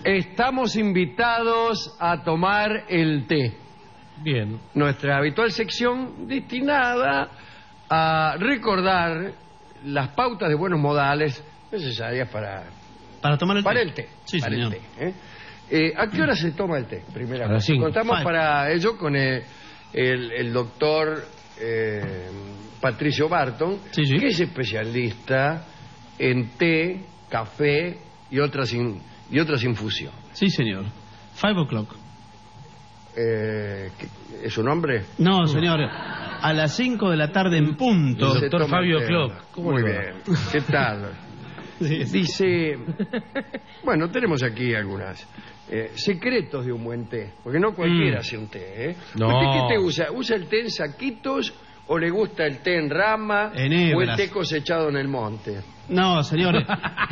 Estamos invitados a tomar el té. Bien. Nuestra habitual sección destinada a recordar las pautas de buenos modales necesarias para tomar el té. Para el té. Sí, para señor. el té, ¿A qué hora se toma el té? Primera A las 5. Contamos 5. para ello con el doctor Patricio Barton, Sí, sí. que es especialista en té, café y otras infusiones. Sí, señor. 5 o'clock. ¿Es su nombre? No, señor. A las 5 de la tarde en punto. El Se doctor toma Fabio el té. Clock. ¿Cómo Muy le va? bien. ¿Qué tal? Sí, sí. Dice, bueno, tenemos aquí algunas secretos de un buen té, porque no cualquiera hace un té, ¿eh? No. ¿Usted qué té usa? ¿Usa el té en saquitos o le gusta el té en rama En o el hebras. té cosechado en el monte? No, señores.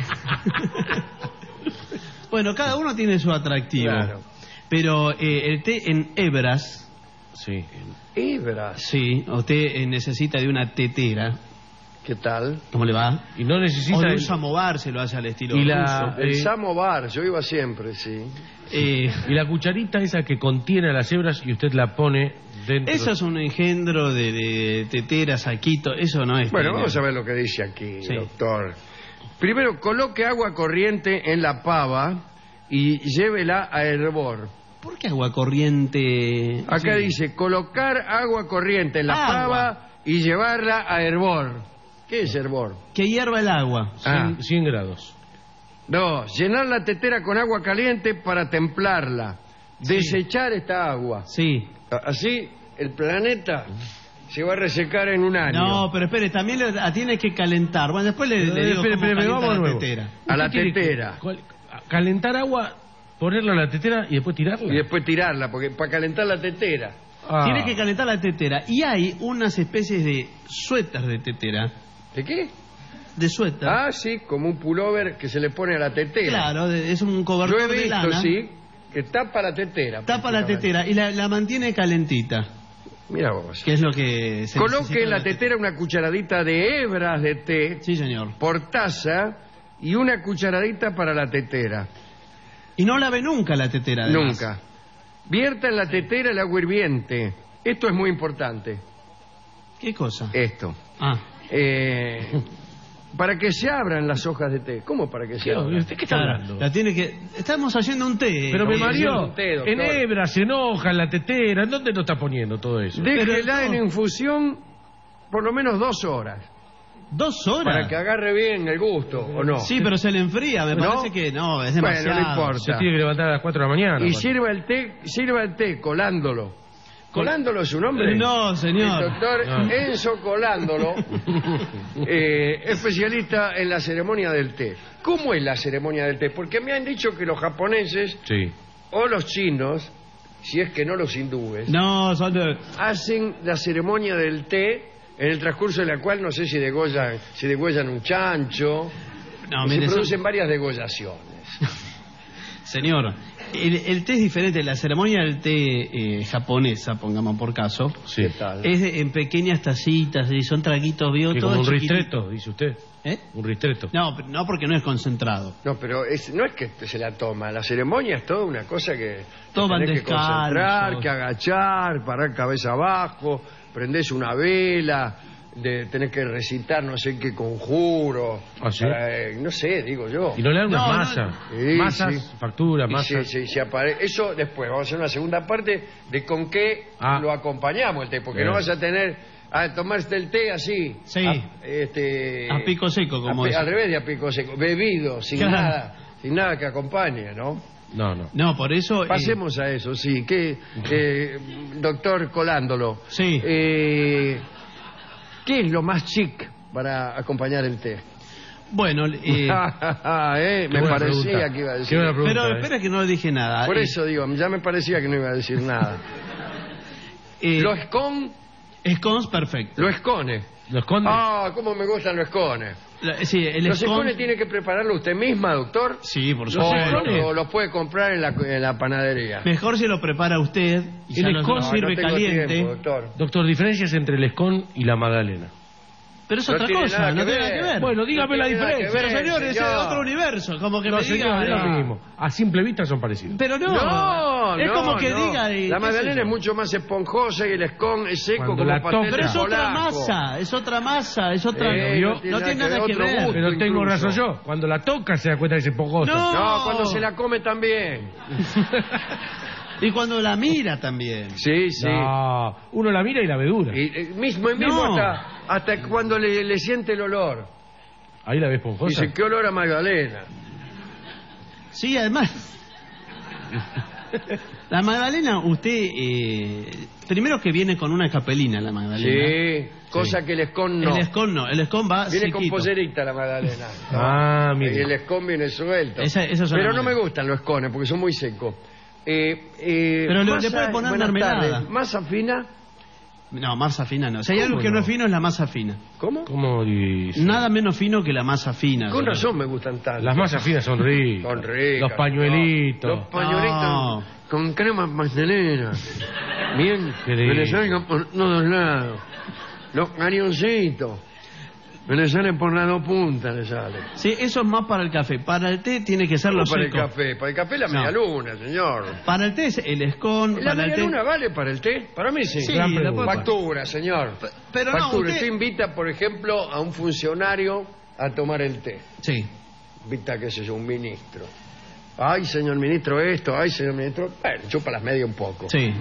Bueno, cada uno tiene su atractivo. Claro. Pero el té en hebras, Sí. Hebras, sí, usted necesita de una tetera. ¿qué tal? ¿Cómo le va? Y no O necesita... de un el- samovar se lo hace al estilo Y la- ruso. El samovar, yo iba siempre, sí. Y la cucharita esa que contiene las hebras y usted la pone dentro... Eso es un engendro de tetera, saquito, eso no es. Bueno, té. vamos a ver lo que dice aquí, Sí. doctor. Primero, coloque agua corriente en la pava y llévela a hervor. ¿Por qué agua corriente? Acá Sí. dice, colocar agua corriente en la Agua. pava y llevarla a hervor. ¿Qué es hervor? Que hierva el agua. 100 grados. No, llenar la tetera con agua caliente para templarla. Sí. Desechar esta agua. Sí. Así el planeta se va a resecar en un año. No, pero espere, también la tiene que calentar. Bueno, después le digo Espere, cómo espere, calienta vamos de la nuevo. tetera. A la ¿Usted quiere que- tetera. Calentar agua, ponerla a la tetera y después tirarla. Y después tirarla, porque para calentar la tetera. Ah. Tiene que calentar la tetera. Y hay unas especies de suéter de tetera. ¿De qué? De suéter. Ah, sí, como un pullover que se le pone a la tetera. Claro, es un Yo cobertor he de visto, lana. sí, que tapa la tetera. Tapa la tetera y la mantiene calentita. Mira vos. Que es lo que se Coloque necesita en la tetera una cucharadita de hebras de té Sí, señor. por taza y una cucharadita para la tetera. Y no lave nunca la tetera. además. Nunca. Vierta en la tetera el agua hirviente. Esto es muy importante. ¿Qué cosa? Esto. Ah. Para que se abran las hojas de té. ¿Cómo para que se abran? ¿Usted qué está Claro, hablando? la tiene que... Estamos haciendo un té. Pero me Sí, mareó. sí, usted, doctor. En hebras, se enoja, en la tetera. ¿En dónde lo está poniendo todo eso? Déjela Pero en no. infusión por lo menos 2 horas. 2 horas. Para que agarre bien el gusto, ¿o no? Sí, pero se le enfría. Me ¿No? parece que no, es Bueno, demasiado. no importa. Se tiene que levantar a las 4 de la mañana. Y Bueno. sirva el té colándolo. ¿Colándolo es su nombre? No, señor. El doctor No. Enzo Colándolo, especialista en la ceremonia del té. ¿Cómo es la ceremonia del té? Porque me han dicho que los japoneses Sí. o los chinos, si es que no los hindúes, No, son de... hacen la ceremonia del té en el transcurso de la cual no sé si degüellan un chancho, No, y se mire, son- producen varias degollaciones. Señor, el té es diferente. La ceremonia del té japonesa, pongamos por caso, Sí. ¿Qué tal? es en pequeñas tacitas y son traguitos, vio, Que todo como un chiquitito. ristretto, dice usted. ¿Eh? Un ristretto. No, no porque no es concentrado. No, pero no es que se la toma. La ceremonia es toda una cosa que Todos van tenés que concentrar, descalzos. que agachar, parar cabeza abajo, prendés una vela, tenés que recitar no sé qué conjuro. ¿Ah, sí? No sé, digo yo. Y no le dan unas No, no. masas. Sí, Masas, sí. facturas, Y masas. se aparece. Eso después, vamos a hacer una segunda parte de con qué lo acompañamos el té, porque Bien. no vas a tener a tomarse el té así. Sí. A pico seco, como es. al revés de a pico seco, bebido, sin Claro. nada que acompañe, ¿no? No, no. No, por eso... Pasemos a eso, sí. Doctor Colándolo, Sí. ¿qué es lo más chic para acompañar el té? Bueno, Me buena parecía pregunta. que iba a Qué decir. buena pregunta, pero espera que no le dije nada. Por eso digo, ya me parecía que no iba a decir nada. Lo escon, Scones, perfecto. lo escone. ¿Lo esconde? Ah, cómo me gustan los escones. Sí, el ¿Los scone... escones tiene que prepararlo usted misma, doctor? Sí, por ¿O supuesto. los puede comprar en la panadería? Mejor si lo prepara usted y El ya lo scone sirve no tengo caliente. tiempo, doctor. Doctor, diferencias entre el escón y la magdalena. Pero es No otra tiene cosa, nada no que tiene nada que ver. ver. Bueno, dígame la tiene nada que diferencia. ver. Pero señor, ese es señor. otro universo, como que No, me señor, es diga... lo mismo. A simple vista son parecidos. Pero no, No, es no, como que no. diga... La qué sé magdalena yo. es mucho más esponjosa y el escon es seco Cuando como la pastel toca. Pero es de otra polaco. masa, es otra masa, es otra... ¿vio? no tiene nada que otro ver. gusto. Pero tengo incluso. razón yo. Cuando la toca se da cuenta que es esponjosa. No. No, cuando se la come también. Y cuando la mira también. Sí, sí. No, uno la mira y la ve dura. Y mismo No. hasta cuando le siente el olor. Ahí la ve esponjosa. Dice, ¿qué olor a magdalena? Sí, además... La magdalena, usted... primero que viene con una capelina la magdalena. Sí, cosa que el escon no. El escón no, el escón va Viene con sequito. pollerita la magdalena. Ah, Y mire. el escon viene suelto. Esos son Pero las no me magdalenas. gustan los escones porque son muy secos. Pero le puede poner buenas mermelada. tardes. Masa fina. No, masa fina no. Si hay ¿Cómo algo que no no? es fino es la masa fina. ¿Cómo? ¿Cómo dice? Nada menos fino que la masa fina. Con señor. razón me gustan tanto. Las masas finas son ricas. Son ricas. Los pañuelitos. Los pañuelitos No. con crema pastelera. Bien. Qué Me le lindo. salgan por todos lados. Los cañoncitos. Me le salen por las dos puntas, le sale. Sí, eso es más para el café. Para el té tiene que ser lo Para el seco. café. Para el café la No. media luna, señor. Para el té es el escón. ¿La Para el media té... luna vale para el té? Para mí sí. Sí, Gran la pregunta. puede- Factura, señor. Pero no, Factura. usted- Usted invita, por ejemplo, a un funcionario a tomar el té. Sí. Invita, qué sé yo, un ministro. Ay, señor ministro, esto. Ay, señor ministro. Bueno, chupa las medias un poco. Sí.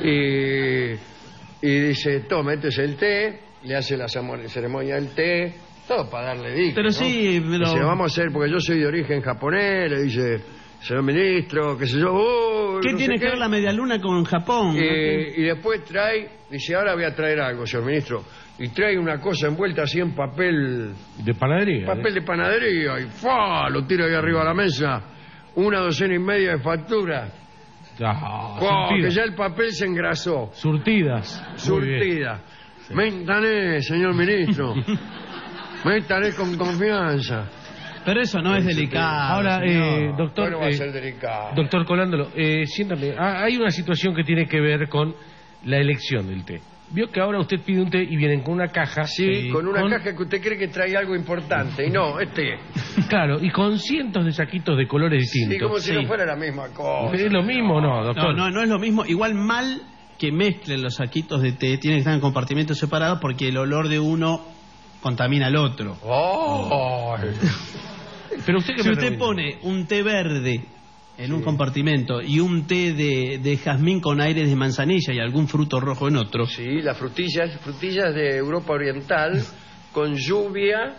Y dice, toma, este es el té. Le hace la ceremonia del té. Todo para darle dica. Pero ¿no? sí, pero- Dice, vamos a hacer, porque yo soy de origen japonés. Le dice, señor ministro, qué sé yo. ¿Qué no tiene sé que ver la media luna con Japón? Y después trae, dice, ahora voy a traer algo, señor ministro. Y trae una cosa envuelta así en papel De panadería. papel de panadería. Y ¡fua! Lo tira ahí arriba de la mesa. 1,5 docenas de facturas. Ah, ¡Fua! Que surtidas. ya el papel se engrasó. Surtidas. Muy bien. Surtida. Méntale, señor ministro. Méntale con confianza. Pero eso no es delicado. Ahora, señor. doctor, Bueno, va a ser delicado. doctor Colándolo, siéntame. Hay una situación que tiene que ver con la elección del té. Vio que ahora usted pide un té y vienen con una caja. Sí, con una caja que usted cree que trae algo importante. Y no, Claro, y con cientos de saquitos de colores Sí, distintos. como si no fuera la misma cosa. ¿Es lo mismo o no, No, doctor? no es lo mismo. Igual mal que mezclen los saquitos de té, tienen que estar en compartimentos separados porque el olor de uno contamina al otro. ¡Oh! Pero usted qué Si me usted recomienda? pone un té verde en un compartimento y un té de jazmín con aires de manzanilla y algún fruto rojo en otro, Sí, las frutillas de Europa Oriental con lluvia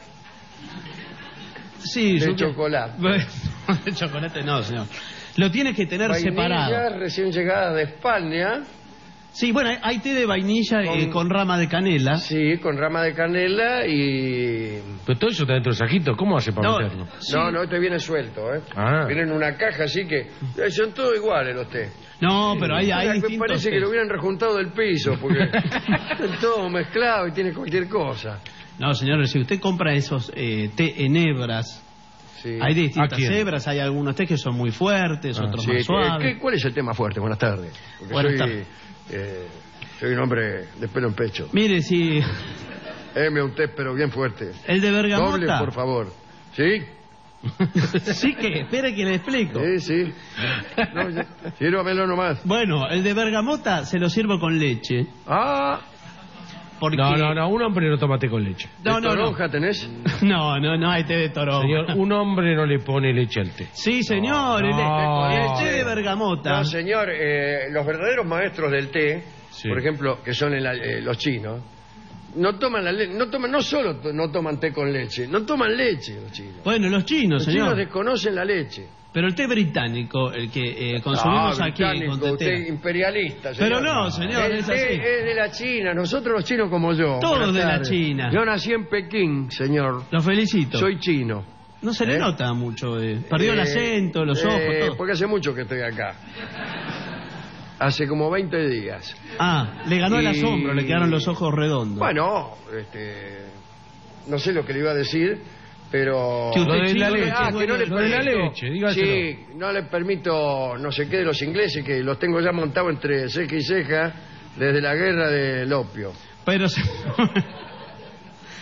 sí, de yo- chocolate. Bueno, de chocolate no, señor. Lo tiene que tener separado. Vainilla recién llegada de España, Sí, bueno, hay té de vainilla con rama de canela. sí, con rama de canela y... Pero todo eso está dentro del saquito. ¿Cómo hace para No, meterlo? sí. No, este viene suelto, ¿eh? Ah. Viene en una caja, así que son todos iguales los té. No, pero hay Me distintos parece que tés. lo hubieran rejuntado del piso, porque están todos mezclados y tiene cualquier cosa. No, señor, si usted compra esos té en hebras, Sí. hay de ¿A distintas quién? hebras, hay algunos té que son muy fuertes, otros Sí, más suaves. ¿cuál es el tema fuerte? Buenas tardes. Porque Buenas soy, tardes. soy un hombre de pelo en pecho. Mire, si Deme un té, pero bien fuerte. el de Doble, bergamota... por favor. ¿Sí? Sí que, espere que le explico. Sí. No, sírvamelo nomás. Bueno, el de bergamota se lo sirvo con leche. Ah, Porque... No, un hombre no toma té con leche. No, ¿de toronja tenés? no hay té de toronja. Señor, un hombre no le pone leche al té. Sí, señor, No. el té de bergamota. No, señor, los verdaderos maestros del té, Sí. por ejemplo, que son los chinos, no toman la leche, no solo no toman té con leche, no toman leche los chinos. Bueno, los chinos, Los chinos señor. desconocen la leche. Pero el té británico, el que consumimos aquí británico, con usted tetera. imperialista. Pero no, señor, el es té así. es de la China, nosotros los chinos como yo. Todos Buenas de la tardes. China. Yo nací en Pekín, señor. Lo felicito. Soy chino. No se le ¿Eh? nota mucho. Perdió el acento, los ojos, todo. Porque hace mucho que estoy acá. Hace como 20 días. Ah, le ganó el Y- asombro, le quedaron los ojos redondos. Bueno, no sé lo que le iba a decir, pero... Que usted Lo de chino, la leche, que no le lo de la permito- leche, dígaselo. Sí, no le permito no sé qué de los ingleses, que los tengo ya montados entre ceja y ceja desde la guerra del opio. Pero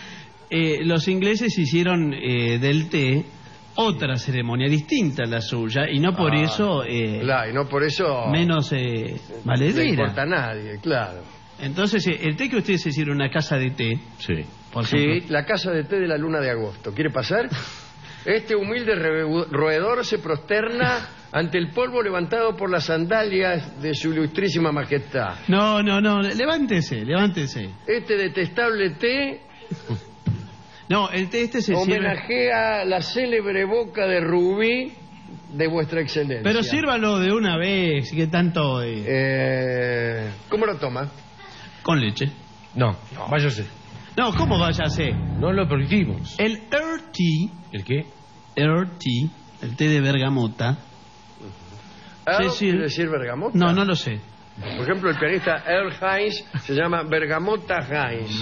los ingleses hicieron del té otra ceremonia distinta a la suya y no por eso Claro, y no por eso menos no le valedera. importa a nadie, claro. Entonces, el té que ustedes hicieron en una casa de té, Sí. por Sí, ejemplo, la casa de té de la luna de agosto. ¿Quiere pasar? Este humilde roedor se prosterna ante el polvo levantado por las sandalias de su ilustrísima majestad. No, levántese. Este detestable té No, el té este se sirve... homenajea la célebre boca de rubí de vuestra excelencia. Pero sírvalo de una vez, que tanto... ¿Cómo lo toma? Con leche. No, váyase. No, ¿cómo vaya a ser? No lo permitimos. El Earl Tea, ¿El qué? el té de bergamota... ¿Earl Sí. quiere decir bergamota? No lo sé. Por ejemplo, el pianista Earl Hines se llama Bergamota Hines.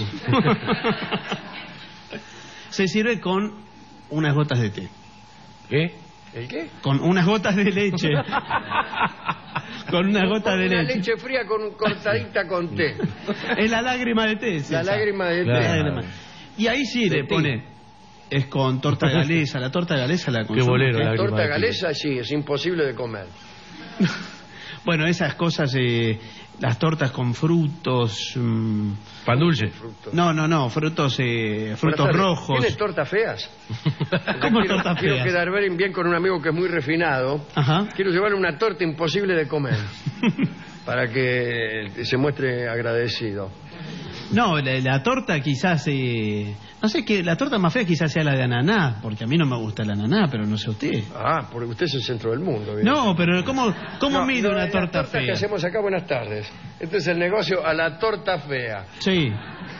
Se sirve con unas gotas de té. ¿Qué? ¿El qué? Con unas gotas de leche. Con unas gotas de Una leche. leche fría cortadita con té. Es la lágrima de té. es La esa. lágrima de té. Claro. La lágrima. Y ahí sí le té. pone. Es con torta galesa. La torta galesa la consume. bolero, usted? la- Lágrima Torta de té. galesa, sí, es imposible de comer. Bueno, esas cosas, las tortas con frutos. Pan dulce. Frutos. No, frutos Buenas tardes. rojos. ¿Tienes tortas feas? ¿Cómo quiero, tortas quiero feas? quedar bien con un amigo que es muy refinado. Ajá. Quiero llevarle una torta imposible de comer para que se muestre agradecido. No, la torta quizás, no sé, que la torta más fea quizás sea la de ananá, porque a mí no me gusta el ananá, pero no sé usted. Ah, porque usted es el centro del mundo. ¿bien? No, pero ¿cómo No, mide una las torta tortas que fea? hacemos acá, buenas tardes. Este es el negocio a la torta fea. Sí.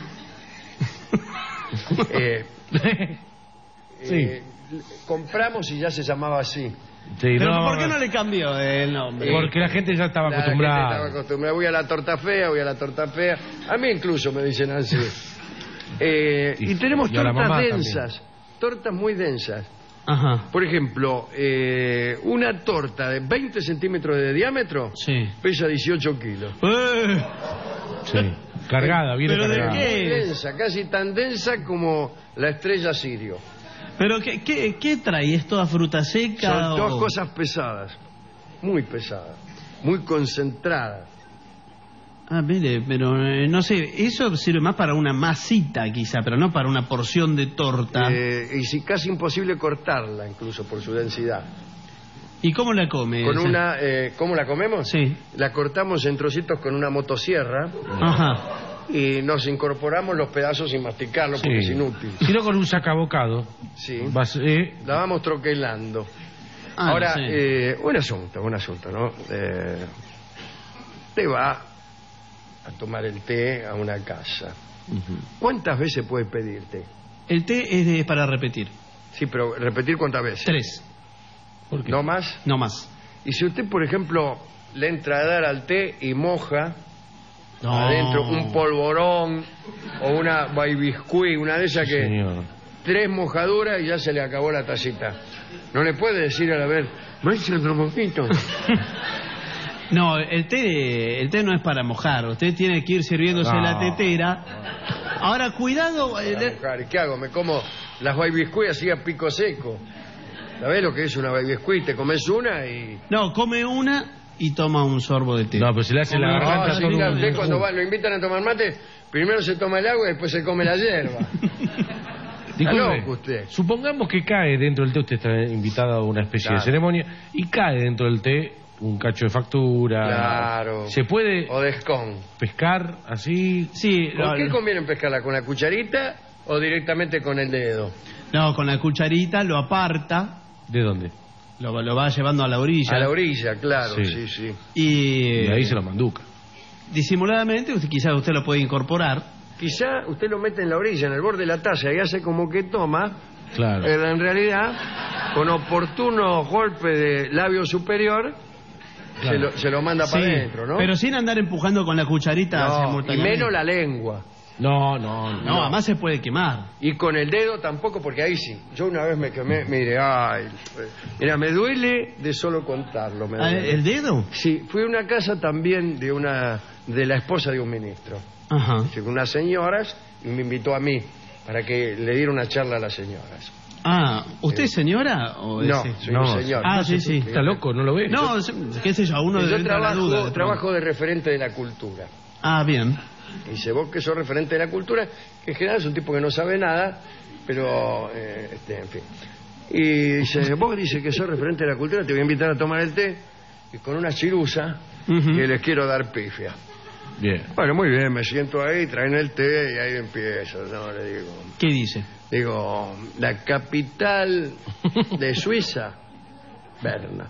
Eh, Sí. compramos y ya se llamaba así. Sí, Pero no, ¿por qué no le cambió el nombre? Porque la gente ya estaba La gente estaba acostumbrada. acostumbrada. Voy a la torta fea, voy a la torta fea. A mí incluso me dicen así. Y tenemos y a la tortas mamá densas, tortas muy densas. Ajá. Por ejemplo, una torta de 20 centímetros de diámetro Sí. pesa 18 kilos. Sí. Cargada, viene ¿Pero de cargada. qué? Muy densa, casi tan densa como la estrella Sirio. ¿Pero qué trae? ¿Es toda fruta seca? Son dos o- cosas pesadas, muy concentradas. Ah, mire, pero no sé, eso sirve más para una masita quizá, pero no para una porción de torta. Y sí, casi imposible cortarla, incluso por su densidad. ¿Y cómo la come? Con esa? una, ¿cómo la comemos? Sí. La cortamos en trocitos con una motosierra Ajá. y nos incorporamos los pedazos sin masticarlos porque es Sí. inútil. Si no, con un sacabocado. Sí. Vas, La vamos troquelando. Ah, Ahora, sí. un asunto, ¿no? Te va a tomar el té a una casa. ¿Cuántas veces puede pedir té? El té es para repetir. Sí, pero repetir cuántas veces. 3, ¿Por qué? ¿No más? no más. Y si usted, por ejemplo, le entra a dar al té y moja No. adentro un polvorón o una baibiscuit, una de esas que Señor. 3 mojaduras y ya se le acabó la tacita. No le puede decir a la vez, ¿me echa otro poquito? No, el té no es para mojar. Usted tiene que ir sirviéndose No. la tetera. Ahora, cuidado. Para mojar. ¿Y qué hago? Me como las baibiscuit así a pico seco. ¿Sabés lo que es una baibiscuit? Te comes una y... No, come una y toma un sorbo de té. No, pero se le hace la No, garganta sí, todo mira, un- usted cuando lo invitan a tomar mate, primero se toma el agua y después se come la hierba. Está Disculpe, loco usted. supongamos que cae dentro del té, usted está invitado a una especie Claro. de ceremonia, y cae dentro del té un cacho de factura. Claro. ¿Se puede O de scone. pescar así? Sí, ¿Con qué conviene pescarla? ¿Con la cucharita o directamente con el dedo? no, con la cucharita lo aparta, ¿De dónde? lo va llevando a la orilla. A la orilla, claro, Sí. sí. Y, Y ahí se lo manduca. disimuladamente, quizás usted lo puede incorporar. Quizá usted lo mete en la orilla, en el borde de la taza, y hace como que toma, Claro. pero en realidad, con oportuno golpe de labio superior, Claro. se lo manda Sí, para adentro, ¿no? pero sin andar empujando con la cucharita No, y simultáneamente. menos la lengua. No. No, además se puede quemar. Y con el dedo tampoco, porque ahí sí. Yo una vez me quemé, mire, mira, me duele de solo contarlo. Me Ah, duele. ¿El dedo? Sí, fui a una casa también de la esposa de un ministro. Ajá. Sí, con unas señoras y me invitó a mí. para que le diera una charla a las señoras. Ah, ¿usted es señora? O No, ese? soy un señor. Ah, sí, sí. ¿Está loco? ¿No lo ve? No, qué sé yo, a uno Yo le entra la duda. de trabajo de referente de la cultura. Ah, bien. Y dice, vos que sos referente de la cultura, que en general es un tipo que no sabe nada, pero, en fin. Y dice, vos dice que sos referente de la cultura, te voy a invitar a tomar el té, y con una chirusa, que les quiero dar pifia. Bien. Bueno, muy bien, me siento ahí, traen el té, y ahí empiezo, ¿no? Le digo, ¿Qué dice? la capital de Suiza, Berna.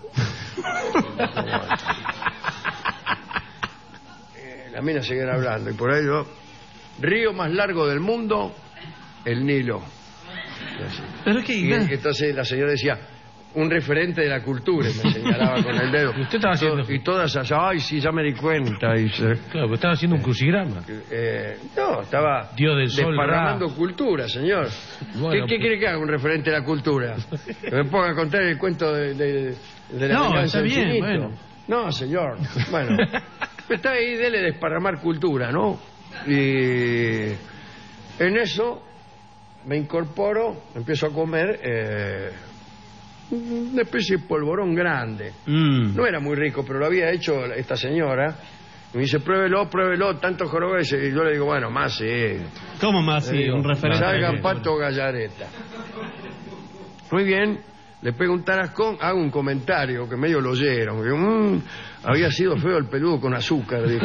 Las minas siguen hablando, y por ahí yo, río más largo del mundo, el Nilo. Pero es que... Y entonces la señora decía, un referente de la cultura, y me señalaba con el dedo. ¿Y usted estaba haciendo? Y todas allá, ay, sí, ya me di cuenta. Dice. Claro, pues estaba haciendo un crucigrama. No, estaba Dios del sol, desparramando cultura, señor. Bueno, ¿Qué quiere que haga un referente de la cultura? Que me ponga a contar el cuento de la No, venganza está del bien, chinito. bueno. No, señor. Bueno, está ahí, dele desparramar cultura, ¿no? Y en eso me incorporo, empiezo a comer una especie de polvorón grande. No era muy rico, pero lo había hecho esta señora. Y me dice, pruébelo, tanto jorobes. Y yo le digo, bueno, más sí. ¿Cómo más? Sí, un referente. Salga Pato Gallareta. Muy bien, le pego un tarascón, hago un comentario que medio lo oyeron. Que, había sido feo el peludo con azúcar, dije.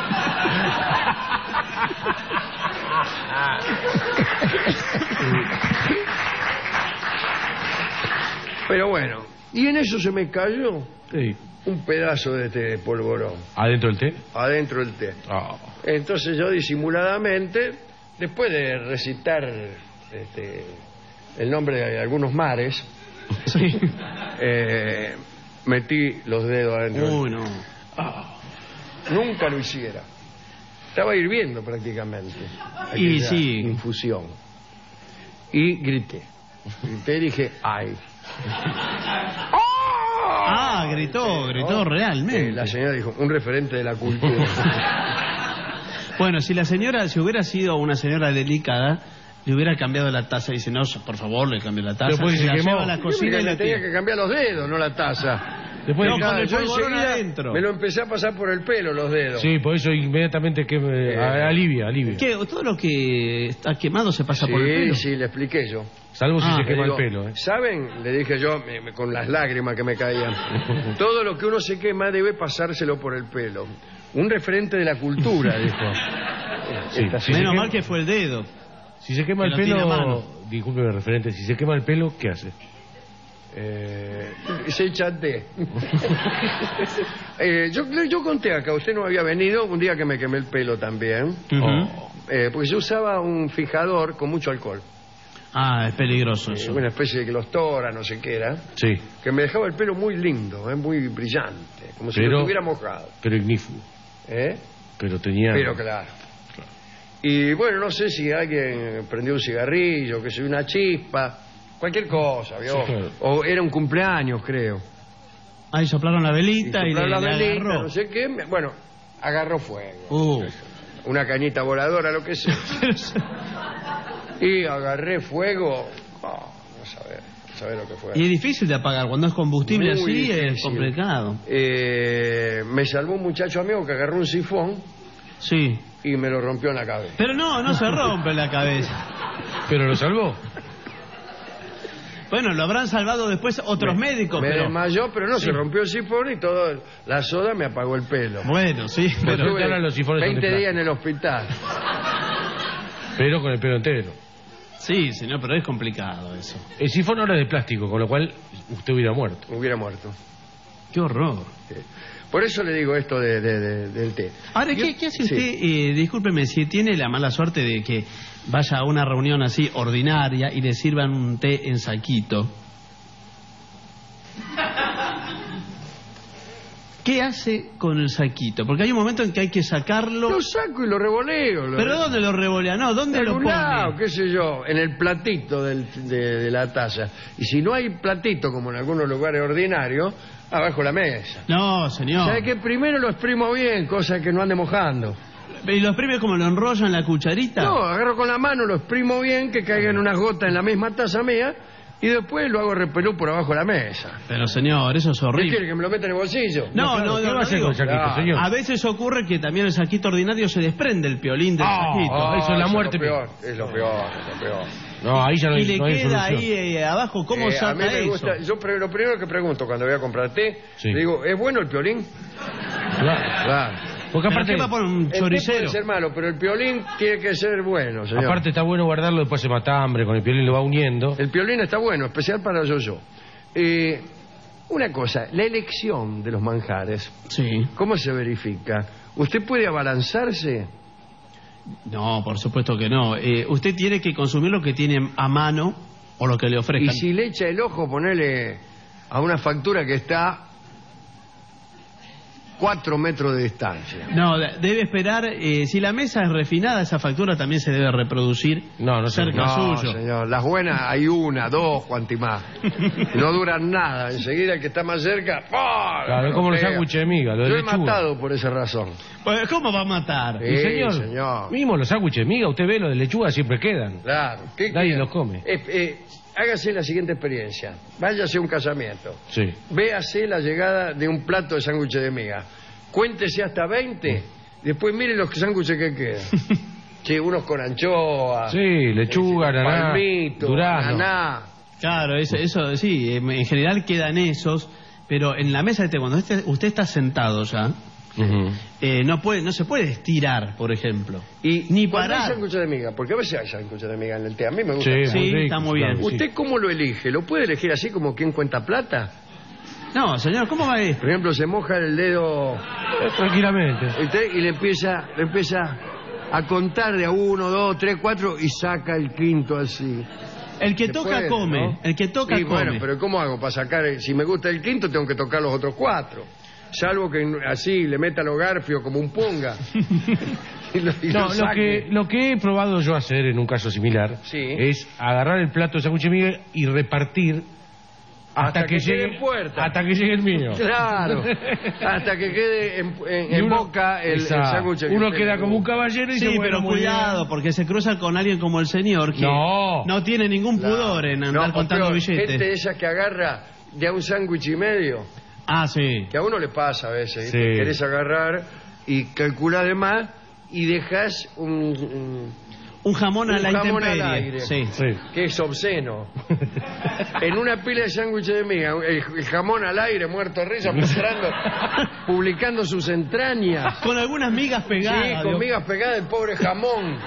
Pero bueno, y en eso se me cayó un pedazo de este polvorón. ¿Adentro del té? Adentro del té. Oh. Entonces yo disimuladamente, después de recitar el nombre de algunos mares, metí los dedos adentro. Uy, no. Nunca lo hiciera. Estaba hirviendo prácticamente. Y aquella sí. infusión. Y grité. Grité y dije, ¡ay! Ah, gritó realmente. La señora dijo, un referente de la cultura. Bueno, si la señora, si hubiera sido una señora delicada, le hubiera cambiado la taza. Dice, no, por favor, le cambio la taza. Pero pues se se la quemó. lleva a la cocina y le la tenía tira. que cambiar los dedos, no la taza. Después No, con el Yo polvorón enseguida adentro. me lo empecé a pasar por el pelo los dedos. Sí, por eso inmediatamente que alivia. ¿Qué? ¿Todo lo que está quemado se pasa Sí, por el pelo? sí, le expliqué yo. Salvo si se Le quema digo, el pelo. ¿saben? Le dije yo, con las lágrimas que me caían. Todo lo que uno se quema debe pasárselo por el pelo. Un referente de la cultura, dijo. Sí, Esta sí. Menos se mal que fue el dedo. Si se quema Que el lo tiene a mano. pelo, discúlpeme referente, si se quema el pelo, ¿qué hace? Se echa té. Yo conté acá, usted no había venido un día que me quemé el pelo también. Porque yo usaba un fijador con mucho alcohol. Ah, es peligroso eso. Una especie de glostora, no sé qué era. Sí, Que me dejaba el pelo muy lindo, muy brillante. Como si lo tuviera mojado. pero ignífugo. ¿Eh? Pero tenía... Pero claro. Y bueno, no sé si alguien prendió un cigarrillo, que soy una chispa, cualquier cosa, ¿vio? Sí, claro. O era un cumpleaños, creo. Ahí soplaron la velita y, soplaron le la velita, agarró. no sé qué. Bueno, agarró fuego. Una cañita voladora, lo que sea. Y agarré fuego. No saber lo que fue. Y es difícil de apagar. Cuando es combustible Muy así difícil. es complicado. Me salvó un muchacho amigo que agarró un sifón Sí. y me lo rompió en la cabeza. Pero no se rompe la cabeza. Pero lo salvó. Bueno, lo habrán salvado después otros médicos, Me pero... desmayó, pero no, se rompió el sifón y todo. La soda me apagó el pelo. Bueno, sí, Pero pero... ahora los sifones son de 20 días plástico. en el hospital. Pero con el pelo entero. Sí, señor, pero es complicado eso. El sifón ahora es de plástico, con lo cual usted hubiera muerto. Hubiera muerto. Qué horror. Por eso le digo esto del té. Ahora, ¿qué hace sí. usted? Discúlpeme, si tiene la mala suerte de que vaya a una reunión así ordinaria y le sirvan un té en saquito. ¿Qué hace con el saquito? Porque hay un momento en que hay que sacarlo... Lo saco y lo revoleo. ¿Pero dónde lo revolea? No, ¿dónde en lo algún pone? lado, qué sé yo, en el platito de la taza. Y si no hay platito, como en algunos lugares ordinarios, abajo la mesa. No, señor. ¿Sabe qué? Primero lo exprimo bien, cosa que no ande mojando. ¿Y lo exprime como lo enrollo en la cucharita? No, agarro con la mano, lo exprimo bien, que caigan unas gotas en la misma taza mía, y después lo hago repelú por abajo de la mesa. Pero señor, eso es ¿Qué horrible. quiere, que me lo meta en el bolsillo? No, ¿Qué va a hacer con el saquito, Claro. señor? A veces ocurre que también el saquito ordinario se desprende el piolín del saquito. eso es la muerte. Es lo peor, es lo peor. No, ahí ya no hay, Y le no hay queda solución. ahí abajo, ¿cómo A saca mí me eso? gusta, lo primero que pregunto cuando voy a comprar té, Sí. le digo, ¿es bueno el piolín? Claro. Claro. Porque ¿Pero aparte, qué va a poner un El té choricero? puede ser malo, pero el piolín tiene que ser bueno, señor. aparte está bueno guardarlo, después se mata hambre, con el piolín lo va uniendo. El piolín está bueno, especial para yo-yo. Una cosa, la elección de los manjares, Sí. ¿cómo se verifica? ¿Usted puede abalanzarse? No, por supuesto que no. Usted tiene que consumir lo que tiene a mano o lo que le Y ofrezcan. si le echa el ojo, ponele a una factura que está 4 metros de distancia. No, debe esperar. Si la mesa es refinada, esa factura también se debe reproducir No, cerca No, suyo. señor, las buenas hay una, dos, cuantimás. No duran nada, enseguida el que está más cerca... ¡pah! Claro, es como los Pega. sándwiches de miga, los de Yo he lechuga. matado por esa razón. Pues, ¿cómo va a matar? Sí, Y señor, señor. mismo los sándwiches de miga, usted ve, los de lechuga siempre quedan. Claro. ¿Qué Nadie quiere? los come. Hágase la siguiente experiencia. Váyase a un casamiento. Sí. Véase la llegada de un plato de sándwiches de miga. Cuéntese hasta 20. Después mire los sándwiches que quedan. Sí, unos con anchoa. Sí, lechuga, naná, palmito, durazno. naná. Claro, eso sí, en general quedan esos, pero en la mesa de té, cuando usted está sentado ya, Ujú. no se puede estirar, por ejemplo. Y Ni cuando hay parar. sándwiches de miga, porque a veces hay sándwiches de miga en el té. A mí me gusta. Sí, Sí, muy rico, está muy bien. claro, sí. ¿Usted cómo lo elige? ¿Lo puede elegir así como quien cuenta plata? No, señor, ¿cómo va a ir? Por ejemplo, se moja el dedo Tranquilamente. y le empieza a contar de a 1, 2, 3, 4 y saca el quinto así. El que Se toca puede, come, ¿no? el que toca Y come. bueno, pero ¿cómo hago para sacar? Si me gusta el quinto, tengo que tocar los otros 4. Salvo que así le meta los garfios como un ponga. y lo No, saque. lo que he probado yo hacer en un caso similar Sí. es agarrar el plato de sándwich de miga y repartir Hasta que quede llegue en puerta. hasta que llegue el mío. Claro, hasta que quede Y en uno- boca el Exacto. sándwich. que Uno usted queda le como un gusta. caballero y Sí, dice, pero bueno, muy cuidado, bien. porque se cruza con alguien como el señor que No. tiene ningún pudor en andar No, contando o peor, billetes. gente esa que agarra de a un sándwich y medio, Ah, sí. que a uno le pasa a veces, Sí. ¿viste? Querés agarrar y calculás de más y dejas Un jamón a un la jamón al intemperie. aire. Sí. Sí. que es obsceno. En una pila de sándwiches de miga, el jamón al aire, muerto de risa, mostrando, publicando sus entrañas. Con algunas migas pegadas. Sí, digo, con migas pegadas del pobre jamón.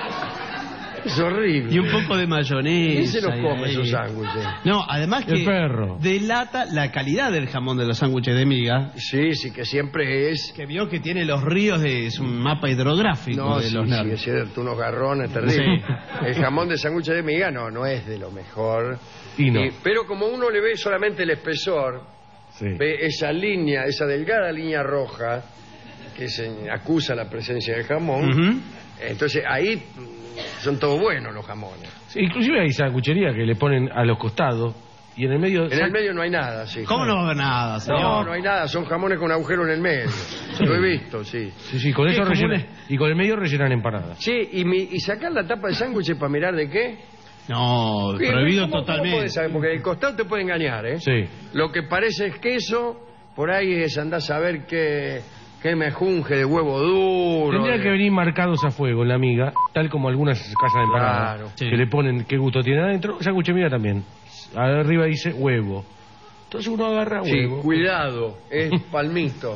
Es horrible. y un poco de mayonesa. ¿Quién se los y come ahí. esos sándwiches? No, además que El perro. delata la calidad del jamón de los sándwiches de miga, Sí, sí, que siempre es... que vio que tiene los ríos de es un mapa hidrográfico No, de sí, los sí, nervios. es cierto, unos garrones terribles. El jamón de sándwiches de miga no es de lo mejor. Y no. Pero como uno le ve solamente el espesor, Sí. ve esa línea, esa delgada línea roja que acusa la presencia del jamón, Ujú. entonces ahí son todos buenos los jamones. Sí, inclusive hay sanguchería que le ponen a los costados y en el medio... En el medio no hay nada, sí. ¿Cómo no va a haber nada, señor? No, no hay nada, son jamones con agujero en el medio. Lo he visto, sí. Sí, sí, con ¿Qué, eso como rellenan. Y con el medio rellenan empanadas. Sí, y sacar la tapa de sándwich para mirar de qué. No, ¿Qué? prohibido ¿Cómo totalmente. podés saber? Porque el costado te puede engañar, ¿eh? Sí. Lo que parece es queso, por ahí es andar a saber qué mejunje de huevo duro. Tendría que venir marcados a fuego en la miga, tal como algunas casas de empanadas, Claro. Sí. que le ponen qué gusto tiene adentro. Sándwich de miga también. Arriba dice huevo. Entonces uno agarra Sí, huevo. cuidado, es palmito.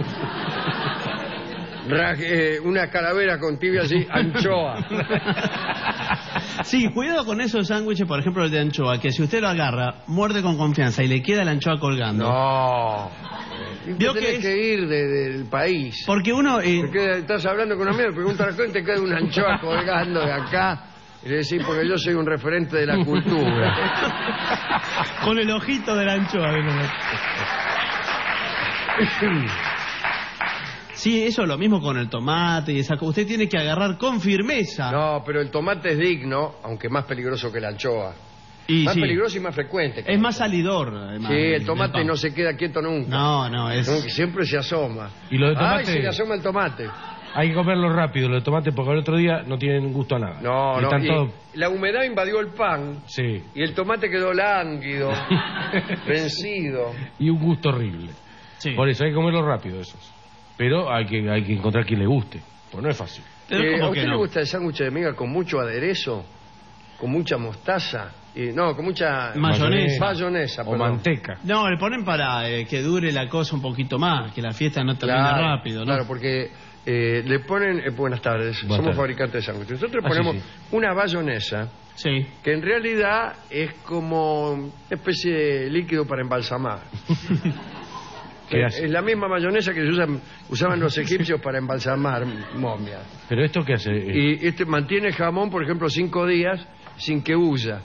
Una calavera con tibia así, anchoa. Sí, cuidado con esos sándwiches, por ejemplo el de anchoa, que si usted lo agarra, muerde con confianza y le queda la anchoa colgando. No. Vio Tenés que es- que ir del país. Porque uno... Porque estás hablando con un amigo, pregunta a la gente, queda una anchoa colgando de acá. Y le decís, porque yo soy un referente de la cultura. con el ojito de la anchoa. Sí, eso es lo mismo con el tomate y esa cosa. Usted tiene que agarrar con firmeza. No, pero el tomate es digno, aunque más peligroso que la anchoa. Y Más sí, peligroso y más frecuente. que es la más anchoa. salidor. Además, Sí, el del tomate pan. no se queda quieto nunca. No, Que es... siempre se asoma. Y lo de Ay, tomate- se le asoma el tomate. Hay que comerlo rápido, los tomates, porque el otro día no tienen gusto a nada. No, Están y todos- la humedad invadió el pan Sí, y el tomate quedó lánguido, vencido. y un gusto horrible. Sí. Por eso hay que comerlo rápido esos. Pero hay que encontrar quien le guste, pues no es fácil. Pero ¿A como usted que le no. gusta el sándwich de miga con mucho aderezo? ¿Con mucha mostaza? No, con mucha... Mayonesa. Mayonesa, O perdón. manteca. No, le ponen para que dure la cosa un poquito más, que la fiesta no termine rápido, ¿no? Claro, porque le ponen... buenas tardes, Buenas somos tardes. fabricantes de sándwiches. Nosotros Ah, sí, ponemos sí. una bayonesa Sí. que en realidad es como una especie de líquido para embalsamar. ¿Qué hace? Es la misma mayonesa que usaban los egipcios para embalsamar momias. ¿Pero esto qué hace? Y este mantiene el jamón, por ejemplo, 5 días sin que huya.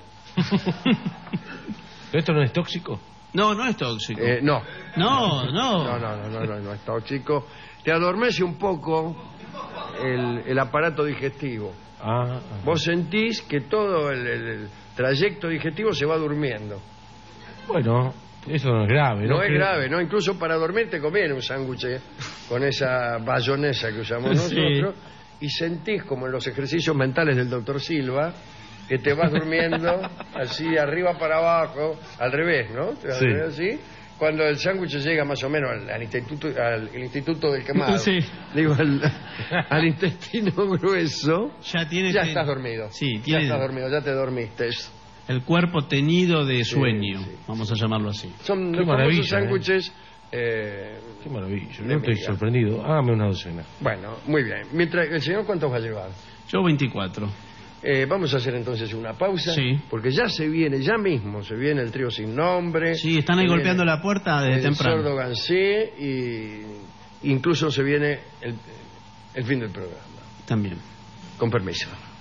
¿Pero esto no es tóxico? No, no es tóxico. No. No, no. No es tóxico. Te adormece un poco el aparato digestivo. Ah, Vos sentís que todo el trayecto digestivo se va durmiendo. bueno, eso no es grave, ¿no? No es Que- grave, ¿no? Incluso para dormir te conviene un sándwich con esa bayonesa que usamos Sí. nosotros y sentís como en los ejercicios mentales del doctor Silva que te vas durmiendo así de arriba para abajo, al revés, ¿no? Te vas Sí. durmiendo así. Cuando el sándwich llega más o menos al instituto del quemado, Sí. digo, al intestino grueso, Ya tiene. ya estás dormido. Sí, Ya tiene estás dormido, ya te dormiste. el cuerpo tenido de sueño, sí. vamos a llamarlo así. Son Qué los maravilla, famosos sándwiches. Qué maravilla, De yo estoy miga. sorprendido. Hágame una docena. Bueno, muy bien. Mientras, ¿el señor cuántos va a llevar? Yo 24. Vamos a hacer entonces una pausa. Sí. Porque ya mismo se viene el trío sin nombre. Sí, están ahí se golpeando viene la puerta desde el temprano. Sordo Gansé y incluso se viene el fin del programa. También. Con permiso.